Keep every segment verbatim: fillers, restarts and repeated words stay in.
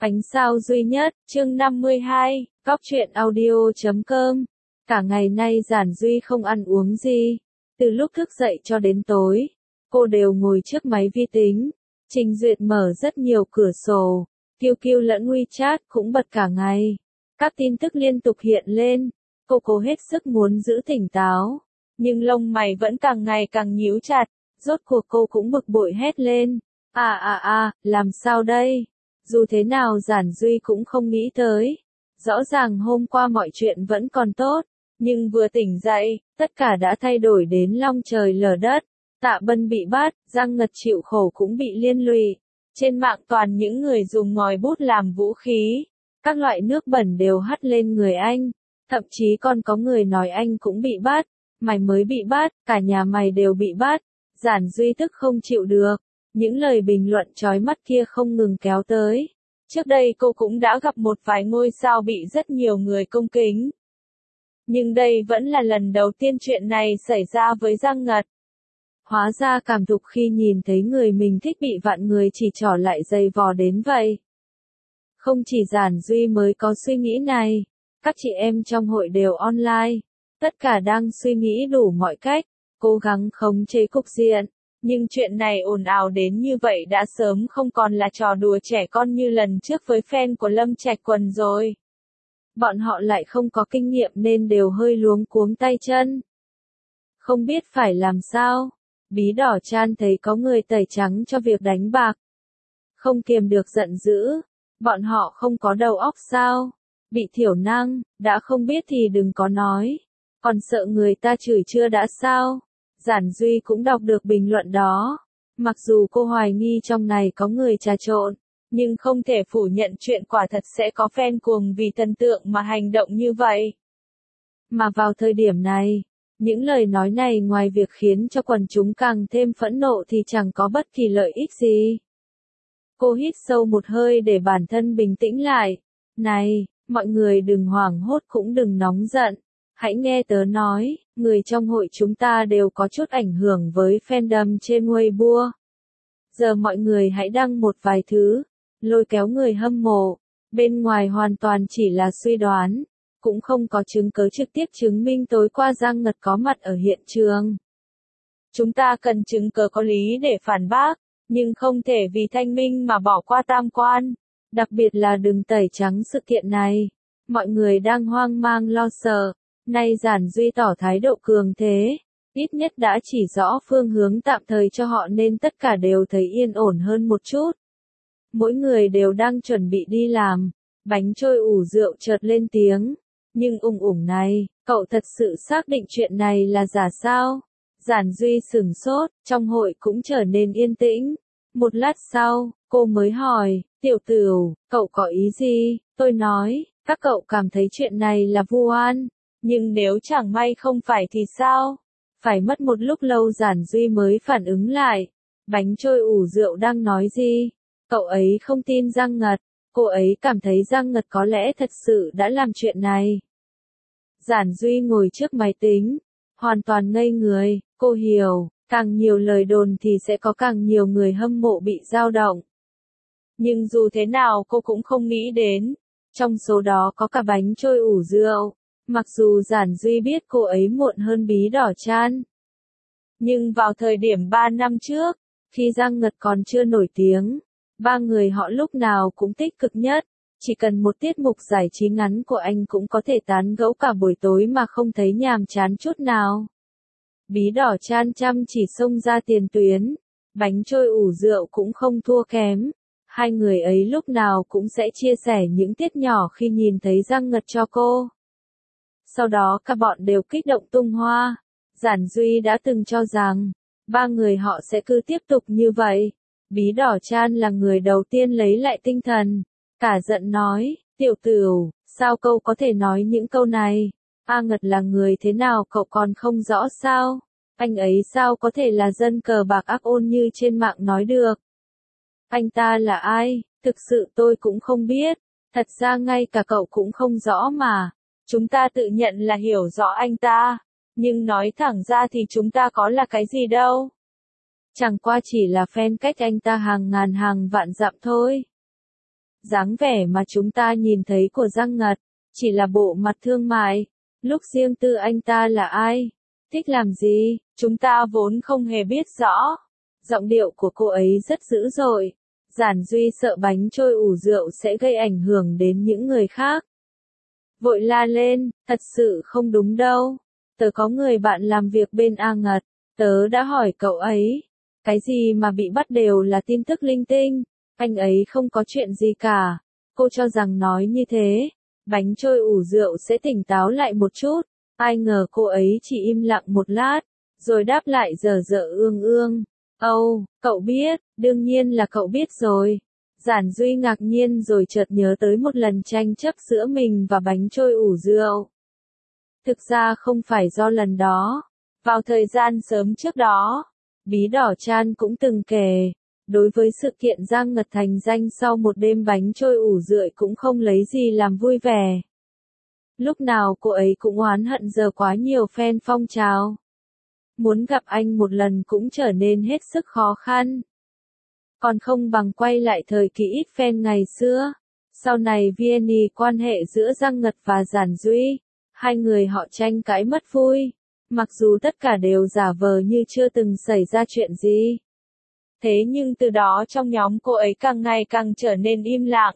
Ánh sao duy nhất, chương năm mươi hai, Cóc truyện audio chấm com. Cả ngày nay Giản Duy không ăn uống gì. Từ lúc thức dậy cho đến tối, cô đều ngồi trước máy vi tính, trình duyệt mở rất nhiều cửa sổ, kiu kiu lẫn WeChat cũng bật cả ngày. Các tin tức liên tục hiện lên, cô cố hết sức muốn giữ tỉnh táo, nhưng lông mày vẫn càng ngày càng nhíu chặt, rốt cuộc cô cũng bực bội hét lên. À à à, làm sao đây? Dù thế nào Giản Duy cũng không nghĩ tới. Rõ ràng hôm qua mọi chuyện vẫn còn tốt, nhưng vừa tỉnh dậy, tất cả đã thay đổi đến long trời lở đất. Tạ Bân bị bắt, Giang Ngật chịu khổ cũng bị liên lụy. Trên mạng toàn những người dùng ngòi bút làm vũ khí. Các loại nước bẩn đều hắt lên người anh. Thậm chí còn có người nói anh cũng bị bắt. Mày mới bị bắt, cả nhà mày đều bị bắt. Giản Duy tức không chịu được. Những lời bình luận chói mắt kia không ngừng kéo tới. Trước đây cô cũng đã gặp một vài ngôi sao bị rất nhiều người công kính. Nhưng đây vẫn là lần đầu tiên chuyện này xảy ra với Giang Ngật. Hóa ra cảm thục khi nhìn thấy người mình thích bị vạn người chỉ trỏ lại giày vò đến vậy. Không chỉ Giản Duy mới có suy nghĩ này, các chị em trong hội đều online. Tất cả đang suy nghĩ đủ mọi cách, cố gắng khống chế cục diện. Nhưng chuyện này ồn ào đến như vậy đã sớm không còn là trò đùa trẻ con như lần trước với fan của Lâm Trạch Quần rồi. Bọn họ lại không có kinh nghiệm nên đều hơi luống cuống tay chân. Không biết phải làm sao. Bí Đỏ Chan thấy có người tẩy trắng cho việc đánh bạc. Không kiềm được giận dữ. Bọn họ không có đầu óc sao? Bị thiểu năng, đã không biết thì đừng có nói. Còn sợ người ta chửi chưa đã sao? Giản Duy cũng đọc được bình luận đó. Mặc dù cô hoài nghi trong này có người trà trộn, nhưng không thể phủ nhận chuyện quả thật sẽ có fan cuồng vì thần tượng mà hành động như vậy. Mà vào thời điểm này, những lời nói này ngoài việc khiến cho quần chúng càng thêm phẫn nộ thì chẳng có bất kỳ lợi ích gì. Cô hít sâu một hơi để bản thân bình tĩnh lại. Này, mọi người đừng hoảng hốt cũng đừng nóng giận. Hãy nghe tớ nói, người trong hội chúng ta đều có chút ảnh hưởng với fandom trên Weibo. Giờ mọi người hãy đăng một vài thứ, lôi kéo người hâm mộ. Bên ngoài hoàn toàn chỉ là suy đoán, cũng không có chứng cứ trực tiếp chứng minh tối qua Giang Ngật có mặt ở hiện trường. Chúng ta cần chứng cứ có lý để phản bác, nhưng không thể vì thanh minh mà bỏ qua tam quan. Đặc biệt là đừng tẩy trắng sự kiện này. Mọi người đang hoang mang lo sợ. Nay Giản Duy tỏ thái độ cường thế, ít nhất đã chỉ rõ phương hướng tạm thời cho họ nên tất cả đều thấy yên ổn hơn một chút. Mỗi người đều đang chuẩn bị đi làm, bánh trôi ủ rượu chợt lên tiếng. Nhưng ùng ủng này, cậu thật sự xác định chuyện này là giả sao? Giản Duy sửng sốt, trong hội cũng trở nên yên tĩnh. Một lát sau, cô mới hỏi, Tiểu Tửu, cậu có ý gì? Tôi nói, các cậu cảm thấy chuyện này là vu oan. Nhưng nếu chẳng may không phải thì sao? Phải mất một lúc lâu Giản Duy mới phản ứng lại. Bánh trôi ủ rượu đang nói gì? Cậu ấy không tin Giang Ngật. Cô ấy cảm thấy Giang Ngật có lẽ thật sự đã làm chuyện này. Giản Duy ngồi trước máy tính. Hoàn toàn ngây người. Cô hiểu, càng nhiều lời đồn thì sẽ có càng nhiều người hâm mộ bị dao động. Nhưng dù thế nào cô cũng không nghĩ đến. Trong số đó có cả bánh trôi ủ rượu. Mặc dù Giản Duy biết cô ấy muộn hơn Bí Đỏ Chan. Nhưng vào thời điểm ba năm trước, khi Giang Ngật còn chưa nổi tiếng, ba người họ lúc nào cũng tích cực nhất. Chỉ cần một tiết mục giải trí ngắn của anh cũng có thể tán gẫu cả buổi tối mà không thấy nhàm chán chút nào. Bí Đỏ Chan chăm chỉ xông ra tiền tuyến. Bánh trôi ủ rượu cũng không thua kém. Hai người ấy lúc nào cũng sẽ chia sẻ những tiết nhỏ khi nhìn thấy Giang Ngật cho cô. Sau đó các bọn đều kích động tung hoa. Giản Duy đã từng cho rằng, ba người họ sẽ cứ tiếp tục như vậy. Bí Đỏ Chan là người đầu tiên lấy lại tinh thần. Cả giận nói, Tiểu Tửu, sao cậu có thể nói những câu này? A Ngật là người thế nào cậu còn không rõ sao? Anh ấy sao có thể là dân cờ bạc ác ôn như trên mạng nói được? Anh ta là ai? Thực sự tôi cũng không biết. Thật ra ngay cả cậu cũng không rõ mà. Chúng ta tự nhận là hiểu rõ anh ta, nhưng nói thẳng ra thì chúng ta có là cái gì đâu. Chẳng qua chỉ là fan cách anh ta hàng ngàn hàng vạn dặm thôi. Dáng vẻ mà chúng ta nhìn thấy của Giang Ngật, chỉ là bộ mặt thương mại. Lúc riêng tư anh ta là ai? Thích làm gì? Chúng ta vốn không hề biết rõ. Giọng điệu của cô ấy rất dữ dội. Giản Duy sợ bánh trôi ủ rượu sẽ gây ảnh hưởng đến những người khác. Vội la lên, thật sự không đúng đâu. Tớ có người bạn làm việc bên A Ngật. Tớ đã hỏi cậu ấy. Cái gì mà bị bắt đều là tin tức linh tinh. Anh ấy không có chuyện gì cả. Cô cho rằng nói như thế, bánh trôi ủ rượu sẽ tỉnh táo lại một chút. Ai ngờ cô ấy chỉ im lặng một lát, rồi đáp lại dở dở ương ương. Âu, oh, cậu biết, đương nhiên là cậu biết rồi. Giản Duy ngạc nhiên rồi chợt nhớ tới một lần tranh chấp giữa mình và bánh trôi ủ rượu. Thực ra không phải do lần đó. Vào thời gian sớm trước đó, Bí Đỏ Chan cũng từng kể. Đối với sự kiện Giang Ngật thành danh sau một đêm bánh trôi ủ rượu cũng không lấy gì làm vui vẻ. Lúc nào cô ấy cũng oán hận giờ quá nhiều fan phong trào. Muốn gặp anh một lần cũng trở nên hết sức khó khăn. Còn không bằng quay lại thời kỳ ít fan ngày xưa. Sau này Vianney quan hệ giữa Giang Ngật và Giản Duy. Hai người họ tranh cãi mất vui. Mặc dù tất cả đều giả vờ như chưa từng xảy ra chuyện gì. Thế nhưng từ đó trong nhóm cô ấy càng ngày càng trở nên im lặng.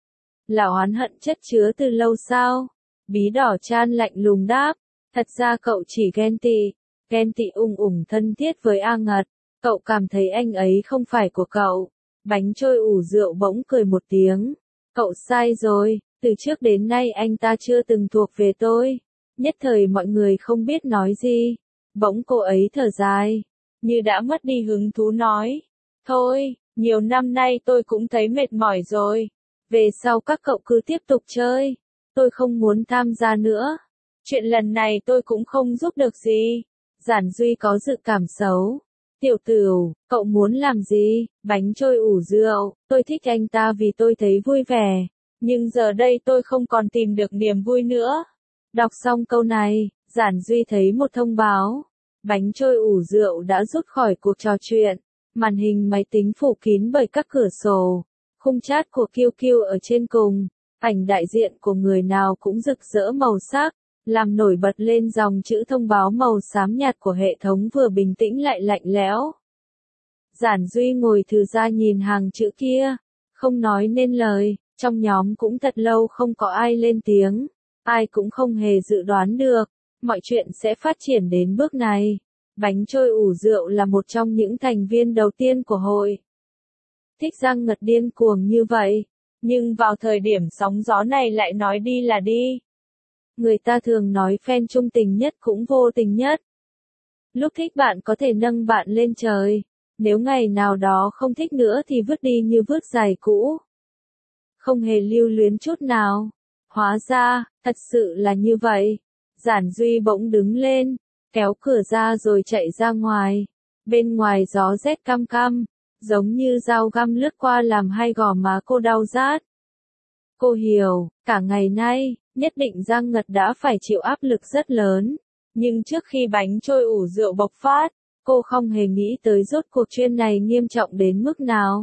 Là oán hận chất chứa từ lâu sao? Bí Đỏ Chan lạnh lùng đáp. Thật ra cậu chỉ ghen tị. Ghen tị ung ủng thân thiết với A Ngật. Cậu cảm thấy anh ấy không phải của cậu. Bánh trôi ủ rượu bỗng cười một tiếng. Cậu sai rồi. Từ trước đến nay anh ta chưa từng thuộc về tôi. Nhất thời mọi người không biết nói gì. Bỗng cô ấy thở dài. Như đã mất đi hứng thú nói. Thôi, nhiều năm nay tôi cũng thấy mệt mỏi rồi. Về sau các cậu cứ tiếp tục chơi. Tôi không muốn tham gia nữa. Chuyện lần này tôi cũng không giúp được gì. Giản Duy có dự cảm xấu. Tiểu Tửu, cậu muốn làm gì? Bánh trôi ủ rượu. Tôi thích anh ta vì tôi thấy vui vẻ. Nhưng giờ đây tôi không còn tìm được niềm vui nữa. Đọc xong câu này, Giản Duy thấy một thông báo. Bánh trôi ủ rượu đã rút khỏi cuộc trò chuyện. Màn hình máy tính phủ kín bởi các cửa sổ. Khung chat của Q Q ở trên cùng. Ảnh đại diện của người nào cũng rực rỡ màu sắc. Làm nổi bật lên dòng chữ thông báo màu xám nhạt của hệ thống vừa bình tĩnh lại lạnh lẽo. Giản Duy ngồi thừ ra nhìn hàng chữ kia. Không nói nên lời. Trong nhóm cũng thật lâu không có ai lên tiếng. Ai cũng không hề dự đoán được. Mọi chuyện sẽ phát triển đến bước này. Bánh trôi ủ rượu là một trong những thành viên đầu tiên của hội. Thích Giang Ngật điên cuồng như vậy. Nhưng vào thời điểm sóng gió này lại nói đi là đi. Người ta thường nói fan trung tình nhất cũng vô tình nhất. Lúc thích bạn có thể nâng bạn lên trời. Nếu ngày nào đó không thích nữa thì vứt đi như vứt giày cũ. Không hề lưu luyến chút nào. Hóa ra, thật sự là như vậy. Giản Duy bỗng đứng lên, kéo cửa ra rồi chạy ra ngoài. Bên ngoài gió rét căm căm, giống như dao găm lướt qua làm hai gò má cô đau rát. Cô hiểu, cả ngày nay, nhất định Giang Ngật đã phải chịu áp lực rất lớn. Nhưng trước khi bánh trôi ủ rượu bộc phát, cô không hề nghĩ tới rốt cuộc chuyện này nghiêm trọng đến mức nào.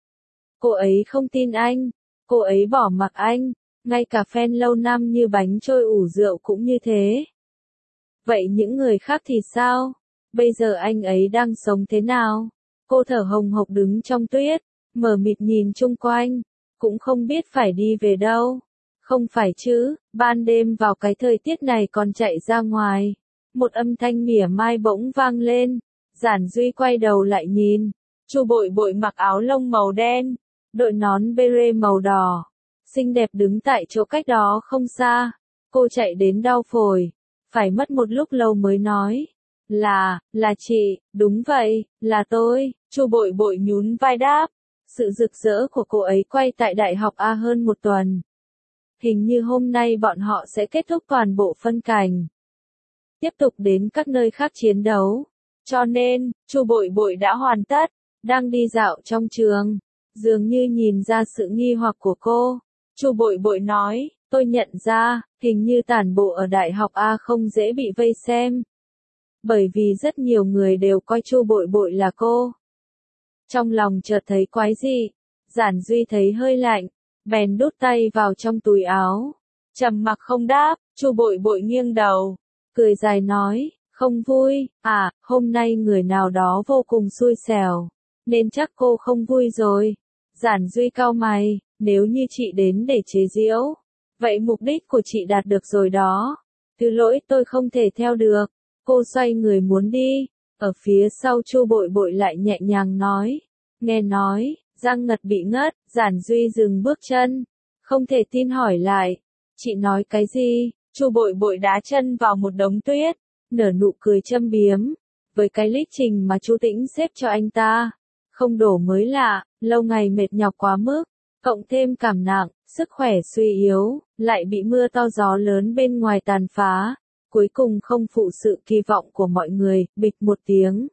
Cô ấy không tin anh, cô ấy bỏ mặc anh, ngay cả fan lâu năm như bánh trôi ủ rượu cũng như thế. Vậy những người khác thì sao? Bây giờ anh ấy đang sống thế nào? Cô thở hồng hộc đứng trong tuyết, mờ mịt nhìn chung quanh, cũng không biết phải đi về đâu. Không phải chứ, ban đêm vào cái thời tiết này còn chạy ra ngoài. Một âm thanh mỉa mai bỗng vang lên. Giản Duy quay đầu lại nhìn. Chu Bội Bội mặc áo lông màu đen, đội nón beret màu đỏ. Xinh đẹp đứng tại chỗ cách đó không xa. Cô chạy đến đau phổi. Phải mất một lúc lâu mới nói. Là, là chị, đúng vậy, là tôi. Chu Bội Bội nhún vai đáp. Sự rực rỡ của cô ấy quay tại Đại học A hơn một tuần. Hình như hôm nay bọn họ sẽ kết thúc toàn bộ phân cảnh. Tiếp tục đến các nơi khác chiến đấu. Cho nên, Chu Bội Bội đã hoàn tất, đang đi dạo trong trường. Dường như nhìn ra sự nghi hoặc của cô. Chu Bội Bội nói, tôi nhận ra, hình như tản bộ ở Đại học A không dễ bị vây xem. Bởi vì rất nhiều người đều coi Chu Bội Bội là cô. Trong lòng chợt thấy quái dị. Giản Duy thấy hơi lạnh. bèn đút tay vào trong túi áo. Trầm mặc không đáp, Chu Bội Bội nghiêng đầu, cười dài nói, không vui, à, hôm nay người nào đó vô cùng xui xẻo, nên chắc cô không vui rồi. Giản Duy cau mày, nếu như chị đến để chế giễu, vậy mục đích của chị đạt được rồi đó. Thứ lỗi tôi không thể theo được. Cô xoay người muốn đi, ở phía sau Chu Bội Bội lại nhẹ nhàng nói, nghe nói, Giang Ngật bị ngất. Giản Duy dừng bước chân, không thể tin hỏi lại, chị nói cái gì? Chu Bội Bội đá chân vào một đống tuyết, nở nụ cười châm biếm, với cái lịch trình mà Chu Tĩnh xếp cho anh ta, không đổ mới lạ, lâu ngày mệt nhọc quá mức, cộng thêm cảm nặng, sức khỏe suy yếu, lại bị mưa to gió lớn bên ngoài tàn phá, cuối cùng không phụ sự kỳ vọng của mọi người, bịch một tiếng.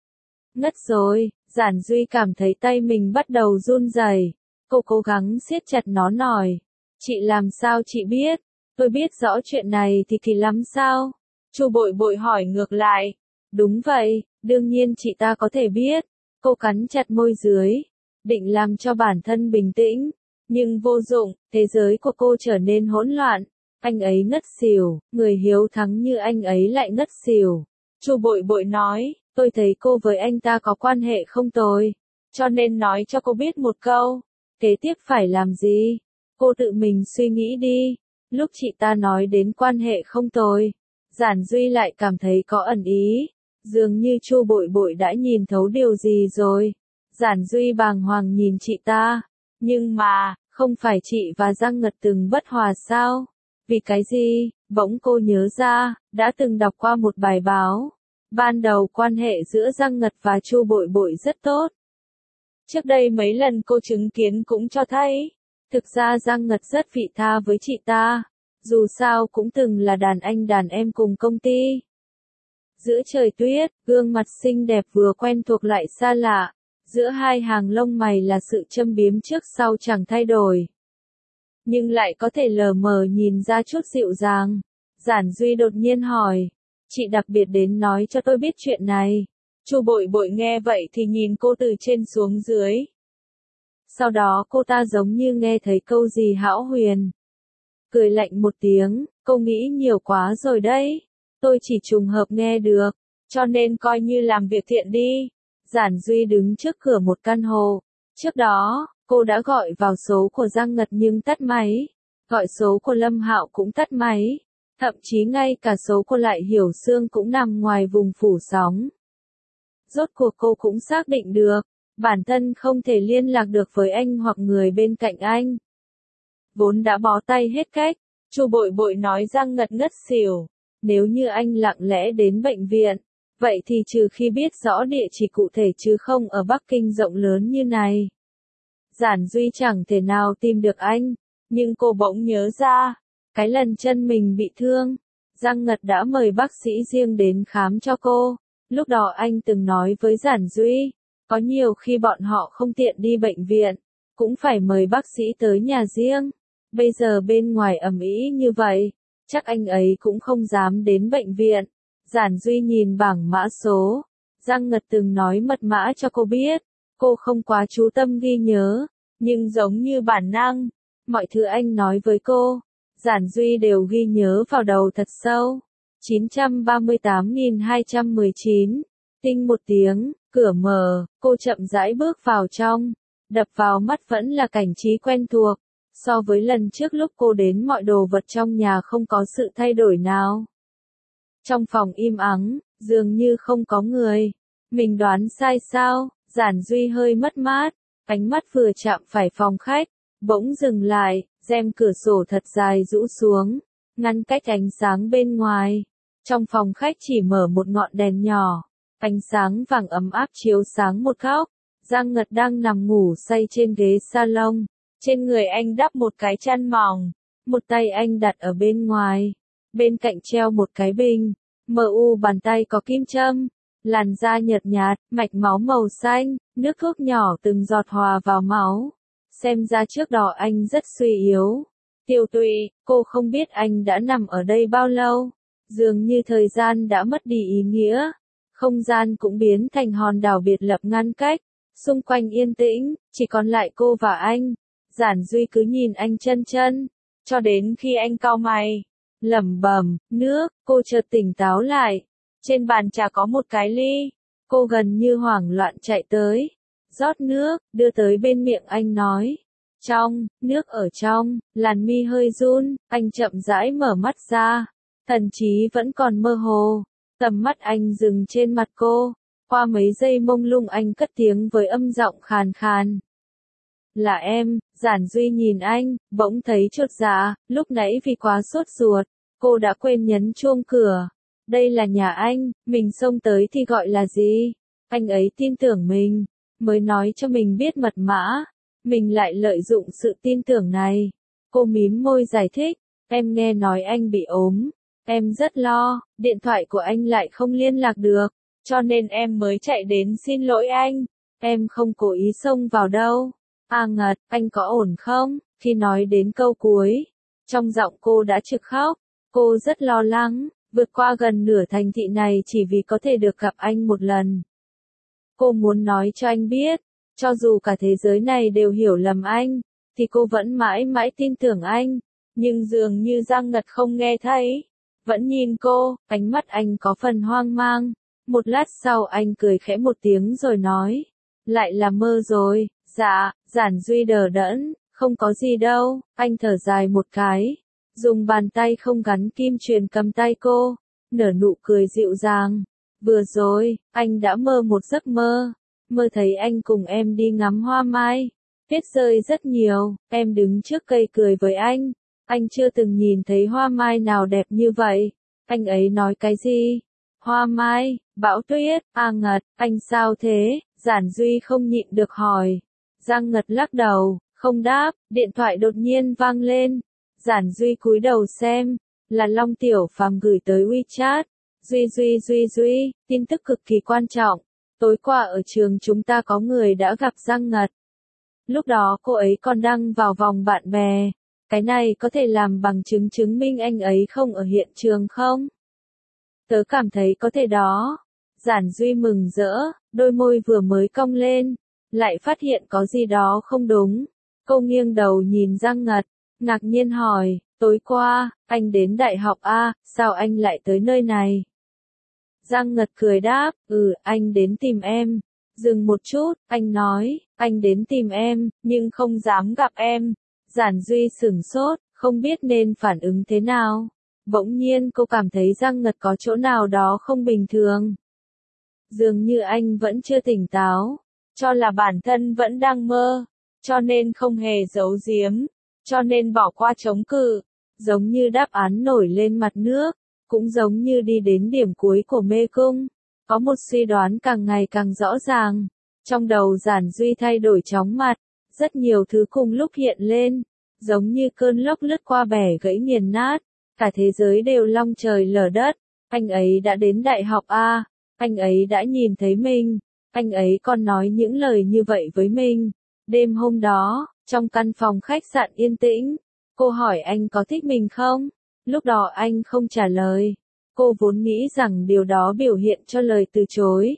Ngất rồi. Giản Duy cảm thấy tay mình bắt đầu run rẩy. Cô cố gắng siết chặt nó nòi. Chị làm sao chị biết? Tôi biết rõ chuyện này thì kỳ lắm sao? Chu Bội Bội hỏi ngược lại. Đúng vậy, đương nhiên chị ta có thể biết. Cô cắn chặt môi dưới, định làm cho bản thân bình tĩnh, nhưng vô dụng, thế giới của cô trở nên hỗn loạn. Anh ấy ngất xỉu, người hiếu thắng như anh ấy lại ngất xỉu. Chu Bội Bội nói, tôi thấy cô với anh ta có quan hệ không tồi, cho nên nói cho cô biết một câu. Kế tiếp phải làm gì? Cô tự mình suy nghĩ đi. Lúc chị ta nói đến quan hệ không tồi, Giản Duy lại cảm thấy có ẩn ý. Dường như Chu Bội Bội đã nhìn thấu điều gì rồi. Giản Duy bàng hoàng nhìn chị ta. Nhưng mà, không phải chị và Giang Ngật từng bất hòa sao? Vì cái gì? Bỗng cô nhớ ra, đã từng đọc qua một bài báo. Ban đầu quan hệ giữa Giang Ngật và Chu Bội Bội rất tốt. Trước đây mấy lần cô chứng kiến cũng cho thấy, thực ra Giang Ngật rất vị tha với chị ta. Dù sao cũng từng là đàn anh đàn em cùng công ty. Giữa trời tuyết, gương mặt xinh đẹp vừa quen thuộc lại xa lạ. Giữa hai hàng lông mày là sự châm biếm trước sau chẳng thay đổi. Nhưng lại có thể lờ mờ nhìn ra chút dịu dàng. Giản Duy đột nhiên hỏi, chị đặc biệt đến nói cho tôi biết chuyện này. Chu Bội Bội nghe vậy thì nhìn cô từ trên xuống dưới. Sau đó cô ta giống như nghe thấy câu gì hão huyền. Cười lạnh một tiếng, cô nghĩ nhiều quá rồi đấy. Tôi chỉ trùng hợp nghe được, cho nên coi như làm việc thiện đi. Giản Duy đứng trước cửa một căn hộ. Trước đó, cô đã gọi vào số của Giang Ngật nhưng tắt máy. Gọi số của Lâm Hạo cũng tắt máy. Thậm chí ngay cả số của Lại Hiểu Sương cũng nằm ngoài vùng phủ sóng. Rốt cuộc cô cũng xác định được, bản thân không thể liên lạc được với anh hoặc người bên cạnh anh. Vốn đã bó tay hết cách, Chu Bội Bội nói Giang Ngật ngất xỉu. Nếu như anh lặng lẽ đến bệnh viện, vậy thì trừ khi biết rõ địa chỉ cụ thể chứ không ở Bắc Kinh rộng lớn như này. Giản Duy chẳng thể nào tìm được anh, nhưng cô bỗng nhớ ra, cái lần chân mình bị thương, Giang Ngật đã mời bác sĩ riêng đến khám cho cô. Lúc đó anh từng nói với Giản Duy, có nhiều khi bọn họ không tiện đi bệnh viện, cũng phải mời bác sĩ tới nhà riêng. Bây giờ bên ngoài ầm ĩ như vậy, chắc anh ấy cũng không dám đến bệnh viện. Giản Duy nhìn bảng mã số, Giang Ngật từng nói mật mã cho cô biết, cô không quá chú tâm ghi nhớ, nhưng giống như bản năng, mọi thứ anh nói với cô, Giản Duy đều ghi nhớ vào đầu thật sâu. chín trăm ba mươi tám nghìn hai trăm mười chín, tinh một tiếng, cửa mở, cô chậm rãi bước vào trong, đập vào mắt vẫn là cảnh trí quen thuộc. So với lần trước lúc cô đến mọi đồ vật trong nhà không có sự thay đổi nào. Trong phòng im ắng, dường như không có người. Mình đoán sai sao? Giản Duy hơi mất mát, ánh mắt vừa chạm phải phòng khách, bỗng dừng lại, rèm cửa sổ thật dài rũ xuống, ngăn cách ánh sáng bên ngoài. Trong phòng khách chỉ mở một ngọn đèn nhỏ, ánh sáng vàng ấm áp chiếu sáng một góc. Giang Ngật đang nằm ngủ say trên ghế salon. Trên người anh đắp một cái chăn mỏng, một tay anh đặt ở bên ngoài, bên cạnh treo một cái bình, mờ u bàn tay có kim châm, làn da nhợt nhạt, mạch máu màu xanh, nước thuốc nhỏ từng giọt hòa vào máu. Xem ra trước đó anh rất suy yếu, tiêu tụy, cô không biết anh đã nằm ở đây bao lâu, dường như thời gian đã mất đi ý nghĩa, không gian cũng biến thành hòn đảo biệt lập ngăn cách, xung quanh yên tĩnh, chỉ còn lại cô và anh. Giản Duy cứ nhìn anh chân chân, cho đến khi anh cau mày, lẩm bẩm, nước, cô chợt tỉnh táo lại. Trên bàn trà có một cái ly, cô gần như hoảng loạn chạy tới, rót nước, đưa tới bên miệng anh nói. Trong, nước ở trong, làn mi hơi run, anh chậm rãi mở mắt ra, thần trí vẫn còn mơ hồ, tầm mắt anh dừng trên mặt cô, qua mấy giây mông lung anh cất tiếng với âm giọng khàn khàn. Là em. Giản Duy nhìn anh, bỗng thấy chột dạ, lúc nãy vì quá sốt ruột, cô đã quên nhấn chuông cửa. Đây là nhà anh, mình xông tới thì gọi là gì? Anh ấy tin tưởng mình, mới nói cho mình biết mật mã. Mình lại lợi dụng sự tin tưởng này. Cô mím môi giải thích, em nghe nói anh bị ốm. Em rất lo, điện thoại của anh lại không liên lạc được, cho nên em mới chạy đến xin lỗi anh. Em không cố ý xông vào đâu. A Ngật, anh có ổn không? Khi nói đến câu cuối, trong giọng cô đã trực khóc. Cô rất lo lắng, vượt qua gần nửa thành thị này chỉ vì có thể được gặp anh một lần. Cô muốn nói cho anh biết, cho dù cả thế giới này đều hiểu lầm anh, thì cô vẫn mãi mãi tin tưởng anh. Nhưng dường như Giang Ngật không nghe thấy, vẫn nhìn cô, ánh mắt anh có phần hoang mang. Một lát sau anh cười khẽ một tiếng rồi nói, lại là mơ rồi. Dạ. Giản Duy đờ đẫn, không có gì đâu, anh thở dài một cái, dùng bàn tay không gắn kim chuyền cầm tay cô, nở nụ cười dịu dàng. Vừa rồi, anh đã mơ một giấc mơ, mơ thấy anh cùng em đi ngắm hoa mai, tuyết rơi rất nhiều, em đứng trước cây cười với anh, anh chưa từng nhìn thấy hoa mai nào đẹp như vậy. Anh ấy nói cái gì? Hoa mai, bão tuyết. A Ngật, anh sao thế? Giản Duy không nhịn được hỏi. Giang Ngật lắc đầu, không đáp, điện thoại đột nhiên vang lên. Giản Duy cúi đầu xem, là Long Tiểu Phàm gửi tới WeChat. Duy Duy Duy Duy, tin tức cực kỳ quan trọng. Tối qua ở trường chúng ta có người đã gặp Giang Ngật. Lúc đó cô ấy còn đang vào vòng bạn bè. Cái này có thể làm bằng chứng chứng minh anh ấy không ở hiện trường không? Tớ cảm thấy có thể đó. Giản Duy mừng rỡ, đôi môi vừa mới cong lên, lại phát hiện có gì đó không đúng. Cô nghiêng đầu nhìn Giang Ngật, ngạc nhiên hỏi, tối qua, anh đến đại học A, sao anh lại tới nơi này? Giang Ngật cười đáp, ừ, anh đến tìm em. Dừng một chút, anh nói, anh đến tìm em, nhưng không dám gặp em. Giản Duy sửng sốt, không biết nên phản ứng thế nào. Bỗng nhiên cô cảm thấy Giang Ngật có chỗ nào đó không bình thường. Dường như anh vẫn chưa tỉnh táo, cho là bản thân vẫn đang mơ, cho nên không hề giấu giếm, cho nên bỏ qua chống cự, giống như đáp án nổi lên mặt nước, cũng giống như đi đến điểm cuối của mê cung. Có một suy đoán càng ngày càng rõ ràng, trong đầu Giản Duy thay đổi chóng mặt, rất nhiều thứ cùng lúc hiện lên, giống như cơn lốc lướt qua bẻ gãy nghiền nát, cả thế giới đều long trời lở đất. Anh ấy đã đến đại học A, anh ấy đã nhìn thấy mình, anh ấy còn nói những lời như vậy với mình. Đêm hôm đó, trong căn phòng khách sạn yên tĩnh, cô hỏi anh có thích mình không? Lúc đó anh không trả lời. Cô vốn nghĩ rằng điều đó biểu hiện cho lời từ chối.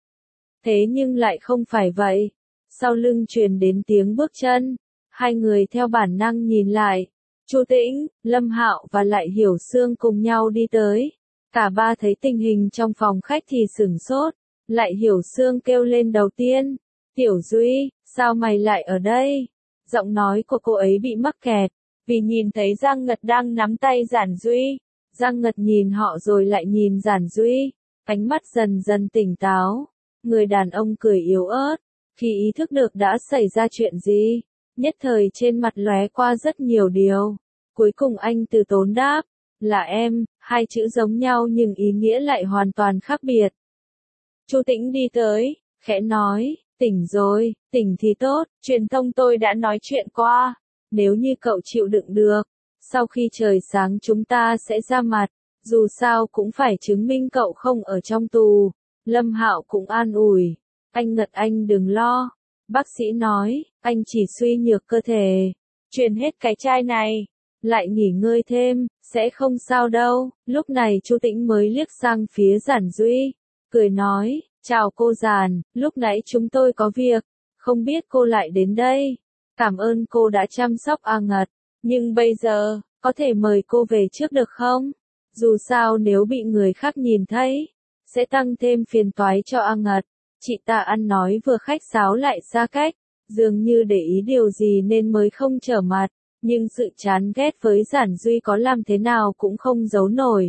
Thế nhưng lại không phải vậy. Sau lưng truyền đến tiếng bước chân, hai người theo bản năng nhìn lại. Chu Tĩnh, Lâm Hạo và Lại Hiểu Xương cùng nhau đi tới. Cả ba thấy tình hình trong phòng khách thì sửng sốt. Lại Hiểu Xương kêu lên đầu tiên. Tiểu Duy, sao mày lại ở đây? Giọng nói của cô ấy bị mắc kẹt, vì nhìn thấy Giang Ngật đang nắm tay Giản Duy. Giang Ngật nhìn họ rồi lại nhìn Giản Duy, ánh mắt dần dần tỉnh táo. Người đàn ông cười yếu ớt, khi ý thức được đã xảy ra chuyện gì, nhất thời trên mặt lóe qua rất nhiều điều. Cuối cùng anh từ tốn đáp, là em, hai chữ giống nhau nhưng ý nghĩa lại hoàn toàn khác biệt. Chu Tĩnh đi tới, khẽ nói, tỉnh rồi, tỉnh thì tốt, truyền thông tôi đã nói chuyện qua, nếu như cậu chịu đựng được, sau khi trời sáng chúng ta sẽ ra mặt, dù sao cũng phải chứng minh cậu không ở trong tù. Lâm Hạo cũng an ủi, anh Ngật anh đừng lo, bác sĩ nói, anh chỉ suy nhược cơ thể, truyền hết cái chai này, lại nghỉ ngơi thêm, sẽ không sao đâu. Lúc này Chu Tĩnh mới liếc sang phía Giản Duy, cười nói, chào cô Giản, lúc nãy chúng tôi có việc, không biết cô lại đến đây. Cảm ơn cô đã chăm sóc A Ngật, nhưng bây giờ, có thể mời cô về trước được không? Dù sao nếu bị người khác nhìn thấy, sẽ tăng thêm phiền toái cho A Ngật. Chị ta ăn nói vừa khách sáo lại xa cách, dường như để ý điều gì nên mới không trở mặt, nhưng sự chán ghét với Giản Duy có làm thế nào cũng không giấu nổi.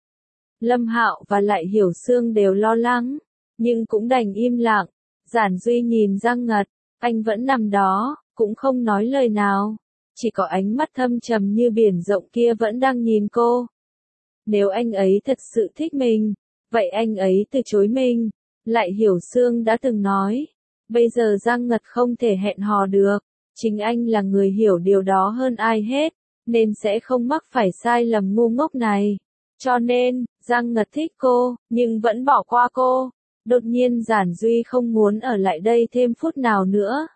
Lâm Hạo và Lại Hiểu Xương đều lo lắng, nhưng cũng đành im lặng. Giản Duy nhìn Giang Ngật, anh vẫn nằm đó, cũng không nói lời nào, chỉ có ánh mắt thâm trầm như biển rộng kia vẫn đang nhìn cô. Nếu anh ấy thật sự thích mình, vậy anh ấy từ chối mình. Lại Hiểu Xương đã từng nói, bây giờ Giang Ngật không thể hẹn hò được, chính anh là người hiểu điều đó hơn ai hết, nên sẽ không mắc phải sai lầm ngu ngốc này. Cho nên, Giang Ngật thích cô, nhưng vẫn bỏ qua cô. Đột nhiên Giản Duy không muốn ở lại đây thêm phút nào nữa.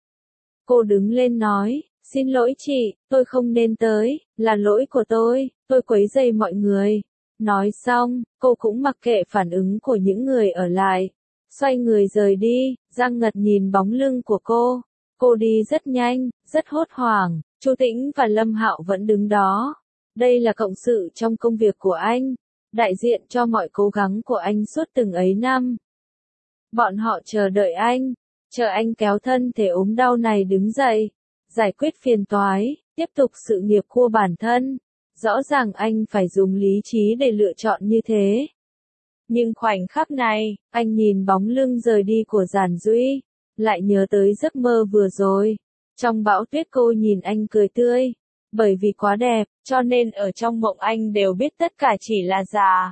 Cô đứng lên nói, xin lỗi chị, tôi không nên tới, là lỗi của tôi, tôi quấy rầy mọi người. Nói xong, cô cũng mặc kệ phản ứng của những người ở lại. Xoay người rời đi, Giang Ngật nhìn bóng lưng của cô. Cô đi rất nhanh, rất hốt hoảng, Chu Tĩnh và Lâm Hạo vẫn đứng đó. Đây là cộng sự trong công việc của anh, đại diện cho mọi cố gắng của anh suốt từng ấy năm. Bọn họ chờ đợi anh, chờ anh kéo thân thể ốm đau này đứng dậy, giải quyết phiền toái, tiếp tục sự nghiệp của bản thân. Rõ ràng anh phải dùng lý trí để lựa chọn như thế. Nhưng khoảnh khắc này, anh nhìn bóng lưng rời đi của Giản Duy, lại nhớ tới giấc mơ vừa rồi. Trong bão tuyết cô nhìn anh cười tươi, bởi vì quá đẹp, cho nên ở trong mộng anh đều biết tất cả chỉ là giả.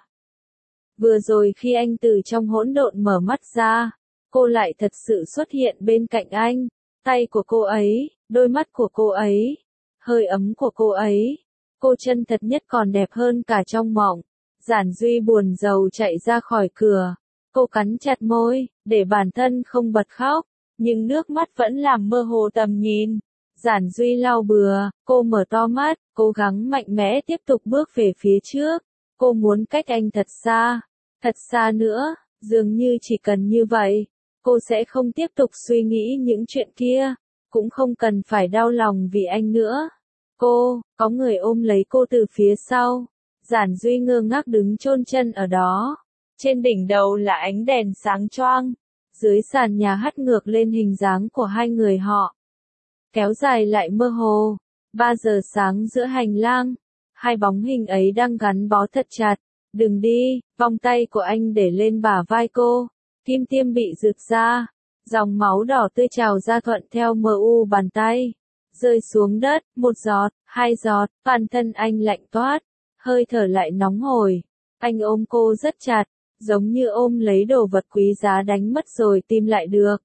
Vừa rồi khi anh từ trong hỗn độn mở mắt ra, cô lại thật sự xuất hiện bên cạnh anh, tay của cô ấy, đôi mắt của cô ấy, hơi ấm của cô ấy. Cô chân thật nhất còn đẹp hơn cả trong mộng. Giản Duy buồn rầu chạy ra khỏi cửa. Cô cắn chặt môi, để bản thân không bật khóc, nhưng nước mắt vẫn làm mơ hồ tầm nhìn. Giản Duy lau bừa, cô mở to mắt, cố gắng mạnh mẽ tiếp tục bước về phía trước. Cô muốn cách anh thật xa, thật xa nữa, dường như chỉ cần như vậy, cô sẽ không tiếp tục suy nghĩ những chuyện kia, cũng không cần phải đau lòng vì anh nữa. Cô, có người ôm lấy cô từ phía sau. Giản Duy ngơ ngác đứng chôn chân ở đó. Trên đỉnh đầu là ánh đèn sáng choang. Dưới sàn nhà hắt ngược lên hình dáng của hai người họ. Kéo dài lại mơ hồ. Ba giờ sáng giữa hành lang. Hai bóng hình ấy đang gắn bó thật chặt. Đừng đi, vòng tay của anh để lên bả vai cô. Kim tiêm bị rực ra. Dòng máu đỏ tươi trào ra thuận theo mờ u bàn tay. Rơi xuống đất, một giọt, hai giọt, toàn thân anh lạnh toát, hơi thở lại nóng hổi. Anh ôm cô rất chặt, giống như ôm lấy đồ vật quý giá đánh mất rồi tìm lại được.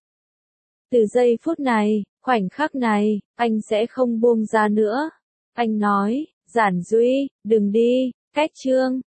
Từ giây phút này, khoảnh khắc này, anh sẽ không buông ra nữa. Anh nói, Giản Duy, đừng đi, cách chương.